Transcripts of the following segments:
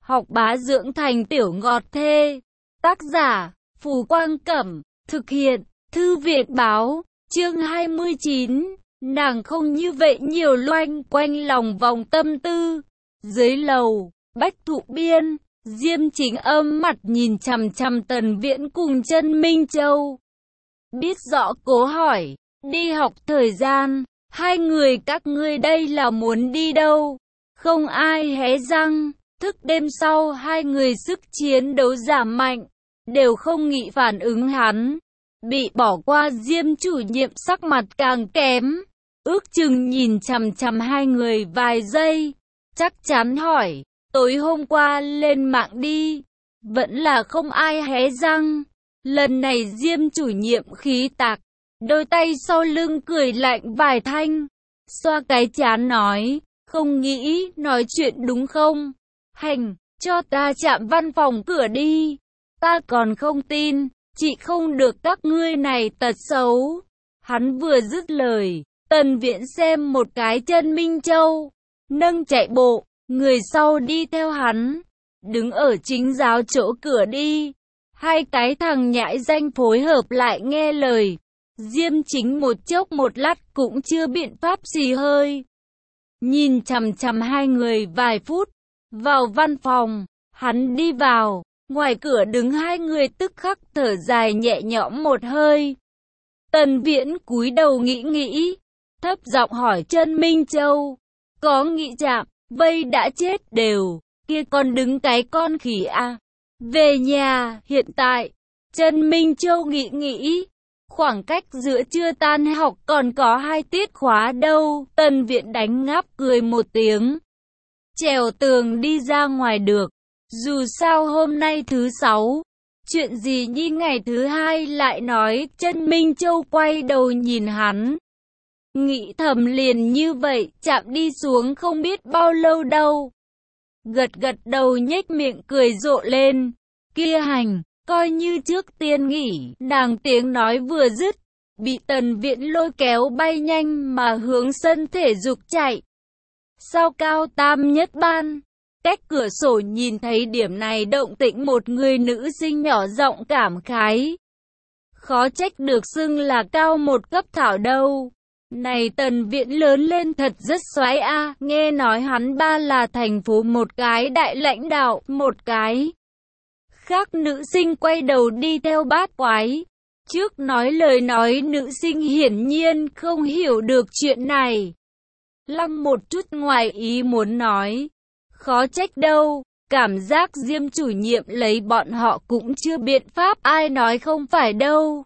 học bá dưỡng thành tiểu ngọt thê. Tác giả, Phù Quang Cẩm, thực hiện, Thư viện Báo, chương 29. Nàng không như vậy nhiều loanh quanh lòng vòng tâm tư. Dưới lầu, Bách Thụ Biên, Diêm Chính âm mặt nhìn chằm chằm Tần Viễn cùng Chân Minh Châu. Biết rõ cố hỏi, đi học thời gian, hai người các ngươi đây là muốn đi đâu? Không ai hé răng, thức đêm sau hai người sức chiến đấu giảm mạnh, đều không nghĩ phản ứng hắn. Bị bỏ qua Diêm chủ nhiệm sắc mặt càng kém, ước chừng nhìn chằm chằm hai người vài giây, chắc chắn hỏi, tối hôm qua lên mạng đi, vẫn là không ai hé răng. Lần này Diêm chủ nhiệm khí tạc, đôi tay sau lưng cười lạnh vài thanh, xoa cái trán nói, không nghĩ nói chuyện đúng không? Hành, cho ta chạm văn phòng cửa đi, ta còn không tin, chị không được các ngươi này tật xấu. Hắn vừa dứt lời, Tần Viễn xem một cái Chân Minh Châu, nâng chạy bộ, người sau đi theo hắn, đứng ở chính giáo chỗ cửa đi. Hai cái thằng nhãi danh phối hợp lại nghe lời. Diêm Chính một chốc một lát cũng chưa biện pháp xì hơi, nhìn chằm chằm hai người vài phút. Vào văn phòng, hắn đi vào, ngoài cửa đứng hai người tức khắc thở dài nhẹ nhõm một hơi. Tần Viễn cúi đầu nghĩ, thấp giọng hỏi Chân Minh Châu, có nghĩ chạm, vây đã chết đều, kia còn đứng cái con khỉ à? Về nhà, hiện tại, Chân Minh Châu nghĩ, khoảng cách giữa trưa tan học còn có 2 tiết khóa đâu. Tần Viễn đánh ngáp cười một tiếng, trèo tường đi ra ngoài được. Dù sao hôm nay thứ 6, chuyện gì như ngày thứ 2 lại nói. Chân Minh Châu quay đầu nhìn hắn, nghĩ thầm liền như vậy, chạm đi xuống không biết bao lâu đâu. Gật đầu nhếch miệng cười rộ lên, kia hành, coi như trước tiên nghỉ. Nàng tiếng nói vừa dứt, bị Tần Viễn lôi kéo bay nhanh mà hướng sân thể dục chạy. Sao cao tam nhất ban, cách cửa sổ nhìn thấy điểm này động tĩnh, một người nữ sinh nhỏ giọng cảm khái. Khó trách được xưng là cao một cấp thảo đâu. Này Tần Viễn lớn lên thật rất xoái a, nghe nói hắn ba là thành phố một cái đại lãnh đạo, một cái khác nữ sinh quay đầu đi theo bát quái. Trước nói lời nói nữ sinh hiển nhiên không hiểu được chuyện này, lăng một chút ngoài ý muốn nói, khó trách đâu, cảm giác Diêm chủ nhiệm lấy bọn họ cũng chưa biện pháp, ai nói không phải đâu.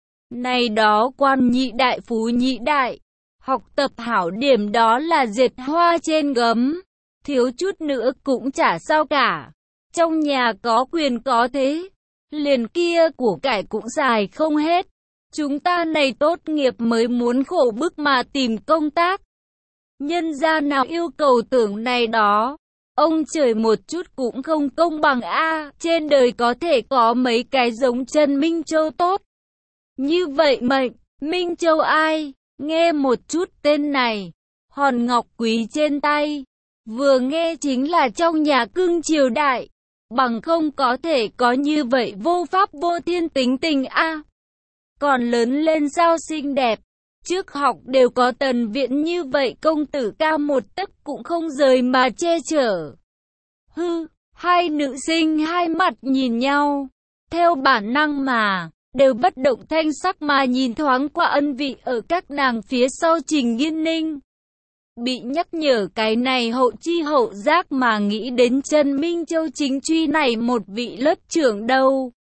Này đó quan nhị đại phú nhị đại, học tập hảo điểm đó là dệt hoa trên gấm, thiếu chút nữa cũng chả sao cả. Trong nhà có quyền có thế, liền kia của cải cũng xài không hết. Chúng ta này tốt nghiệp mới muốn khổ bức mà tìm công tác, nhân gia nào yêu cầu tưởng này đó. Ông trời một chút cũng không công bằng a. Trên đời có thể có mấy cái giống Chân Minh Châu tốt như vậy mệnh. Minh Châu ai? Nghe một chút tên này, hòn ngọc quý trên tay, vừa nghe chính là trong nhà cưng triều đại, bằng không có thể có như vậy vô pháp vô thiên tính tình a. Còn lớn lên sao xinh đẹp, trước học đều có Tần Viễn như vậy công tử cao một tấc cũng không rời mà che chở. Hư, hai nữ sinh hai mặt nhìn nhau, theo bản năng mà đều bất động thanh sắc mà nhìn thoáng qua ân vị ở các nàng phía sau Trình Nghiên Ninh. Bị nhắc nhở cái này hậu chi hậu giác mà nghĩ đến Chân Minh Châu chính truy này một vị lớp trưởng đâu.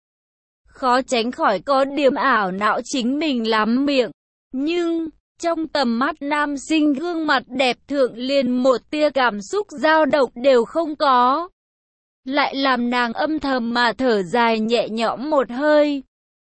Khó tránh khỏi có điểm ảo não chính mình lắm miệng. Nhưng, trong tầm mắt nam sinh gương mặt đẹp thượng liền một tia cảm xúc dao động đều không có, lại làm nàng âm thầm mà thở dài nhẹ nhõm một hơi.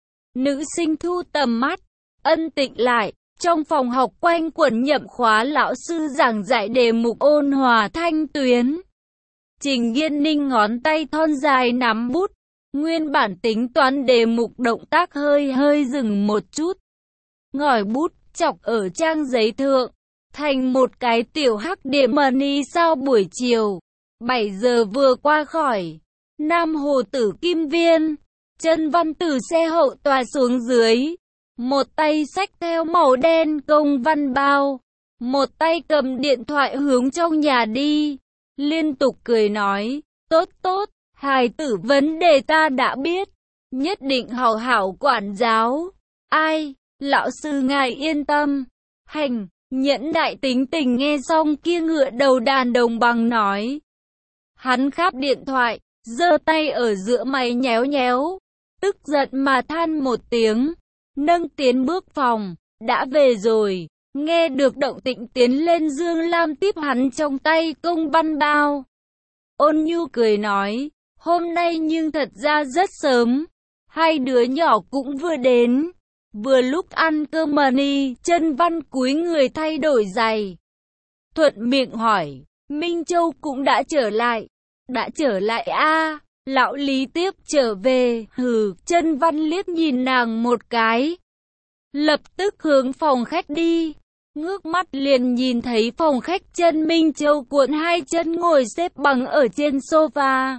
Nữ sinh thu tầm mắt, ân tịnh lại. Trong phòng học quanh quẩn nhậm khóa lão sư giảng dạy đề mục ôn hòa thanh tuyến. Trình Nghiên Ninh ngón tay thon dài nắm bút, nguyên bản tính toán đề mục động tác hơi dừng một chút. Ngòi bút chọc ở trang giấy thượng, thành một cái tiểu hắc điểm mani sao buổi chiều. 7 giờ vừa qua khỏi Nam Hồ Tử Kim Viên, Chân Văn từ xe hậu tòa xuống dưới, một tay xách theo màu đen công văn bao, một tay cầm điện thoại hướng trong nhà đi, liên tục cười nói, tốt tốt, hài tử vấn đề ta đã biết, nhất định hảo hảo quản giáo. Ai, lão sư ngài yên tâm. Hành, nhẫn đại tính tình nghe xong kia ngựa đầu đàn đồng bằng nói. Hắn kháp điện thoại, giơ tay ở giữa máy nhéo nhéo, tức giận mà than một tiếng, nâng tiến bước phòng, đã về rồi. Nghe được động tĩnh tiến lên, Dương Lam tiếp hắn trong tay công văn bao. Ôn nhu cười nói, hôm nay nhưng thật ra rất sớm, hai đứa nhỏ cũng vừa đến, vừa lúc ăn cơm mani. Chân Văn cúi người thay đổi giày, thuận miệng hỏi, Minh Châu cũng đã trở lại. Đã trở lại a? Lão Lý tiếp trở về. Hừ. Chân Văn liếc nhìn nàng một cái, lập tức hướng phòng khách đi. Ngước mắt liền nhìn thấy phòng khách chân Minh Châu cuộn hai chân ngồi xếp bằng ở trên sofa,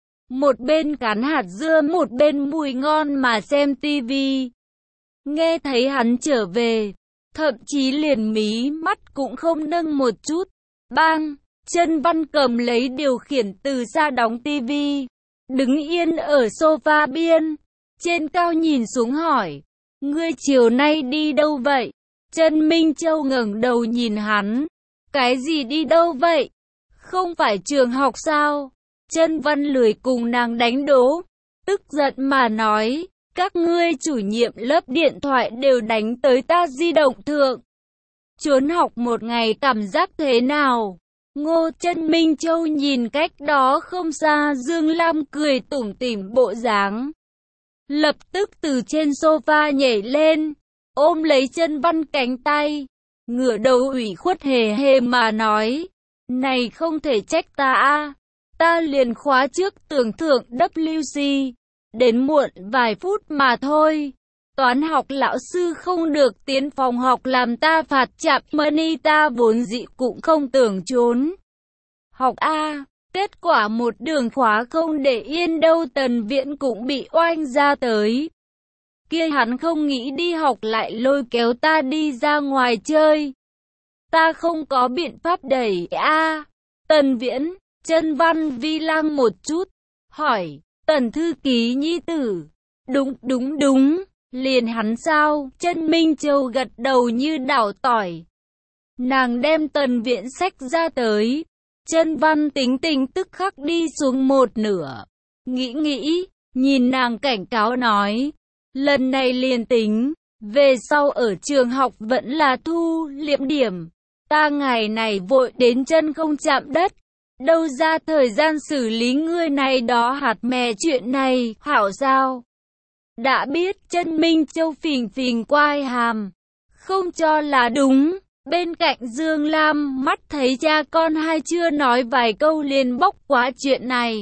một bên cắn hạt dưa, một bên mùi ngon mà xem tivi. Nghe thấy hắn trở về, thậm chí liền mí mắt cũng không nâng một chút. Bang! Chân Văn cầm lấy điều khiển từ xa đóng tivi, đứng yên ở sofa biên, trên cao nhìn xuống hỏi, ngươi chiều nay đi đâu vậy? Chân Minh Châu ngẩng đầu nhìn hắn, cái gì đi đâu vậy? Không phải trường học sao? Chân Văn lười cùng nàng đánh đố, tức giận mà nói, các ngươi chủ nhiệm lớp điện thoại đều đánh tới ta di động thượng. Trốn học một ngày cảm giác thế nào? Ngô. Chân Minh Châu nhìn cách đó không xa Dương Lam cười tủm tỉm bộ dáng, lập tức từ trên sofa nhảy lên, ôm lấy Chân Văn cánh tay, ngửa đầu ủy khuất hề hề mà nói, này không thể trách ta a, ta liền khóa trước tưởng thưởng WC, đến muộn vài phút mà thôi. Toán học lão sư không được tiến phòng học làm ta phạt chạp money, ta vốn dĩ cũng không tưởng trốn học a. Kết quả một đường khóa không để yên đâu, Tần Viễn cũng bị oanh ra tới. Kia hắn không nghĩ đi học lại lôi kéo ta đi ra ngoài chơi. Ta không có biện pháp đẩy a. Tần Viễn. Chân Văn vi lăng một chút, hỏi, Tần thư ký nhi tử. Đúng. Liền hắn sao? Chân Minh Châu gật đầu như đảo tỏi. Nàng đem Tần Viễn sách ra tới. Chân Văn tính tình tức khắc đi xuống một nửa. Nghĩ, nhìn nàng cảnh cáo nói, lần này liền tính, về sau ở trường học vẫn là thu liệm điểm. Ta ngày này vội đến chân không chạm đất, đâu ra thời gian xử lý ngươi này đó hạt mè chuyện này, hảo sao? Đã biết. Chân Minh Châu phình phình quai hàm, không cho là đúng. Bên cạnh Dương Lam mắt thấy cha con hai chưa nói vài câu liền bóc quá chuyện này,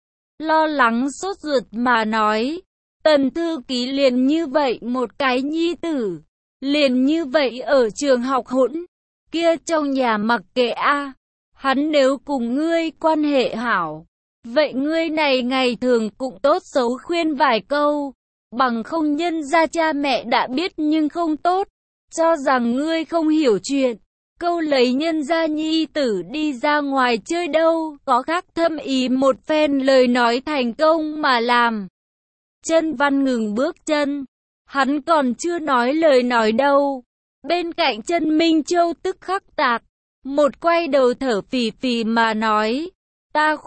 lo lắng sốt ruột mà nói, Tần thư ký liền như vậy một cái nhi tử, liền như vậy ở trường học hỗn, kia trong nhà mặc kệ a. Hắn nếu cùng ngươi quan hệ hảo, vậy ngươi này ngày thường cũng tốt xấu khuyên vài câu, bằng không nhân ra cha mẹ đã biết nhưng không tốt, cho rằng ngươi không hiểu chuyện, câu lấy nhân gia nhi tử đi ra ngoài chơi đâu, có khác thâm ý một phen lời nói thành công mà làm. Chân Văn ngừng bước chân, hắn còn chưa nói lời nói đâu. Bên cạnh Chân Minh Châu tức khắc tạc, một quay đầu thở phì phì mà nói, ta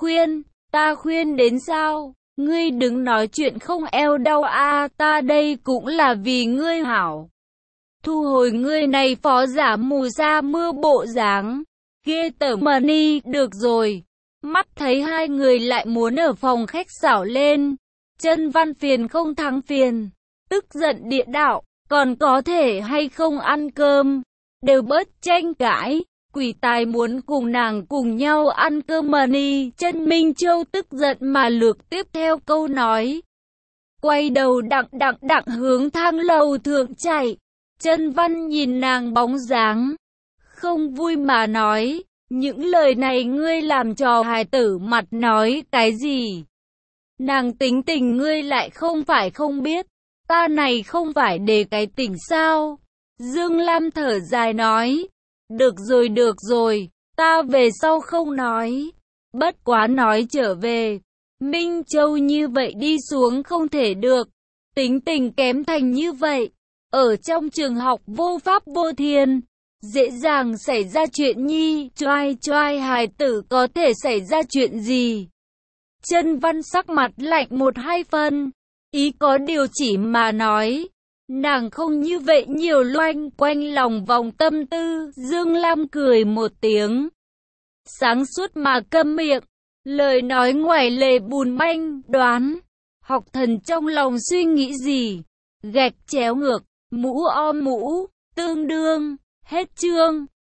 khuyên đến sao? Ngươi đừng nói chuyện không eo đau a, ta đây cũng là vì ngươi hảo. Thu hồi ngươi này phó giả mù sa mưa bộ dáng, ghê tởm money. Được rồi. Mắt thấy hai người lại muốn ở phòng khách xảo lên, Chân Văn phiền không thắng phiền, tức giận địa đạo, còn có thể hay không ăn cơm, đều bớt tranh cãi. Quỷ tài muốn cùng nàng cùng nhau ăn cơm money. Chân Minh Châu tức giận mà lược tiếp theo câu nói, quay đầu đặng hướng thang lầu thượng chạy. Chân Văn nhìn nàng bóng dáng, không vui mà nói, Những lời này ngươi làm trò hài tử mặt nói cái gì? Nàng tính tình ngươi lại không phải không biết, ta này không phải để cái tỉnh sao? Dương Lam thở dài nói, được rồi, ta về sau không nói. Bất quá nói trở về, Minh Châu như vậy đi xuống không thể được, tính tình kém thành như vậy, ở trong trường học vô pháp vô thiên, dễ dàng xảy ra chuyện nhi, choai hài tử có thể xảy ra chuyện gì? Chân Văn sắc mặt lạnh 1-2 phân, ý có điều chỉ mà nói, nàng không như vậy nhiều loanh quanh lòng vòng tâm tư. Dương Lam cười một tiếng, sáng suốt mà câm miệng, lời nói ngoài lề bùn banh, đoán. Học Thần trong lòng suy nghĩ gì? Gạch chéo ngược, mũ o mũ, tương đương, hết chương.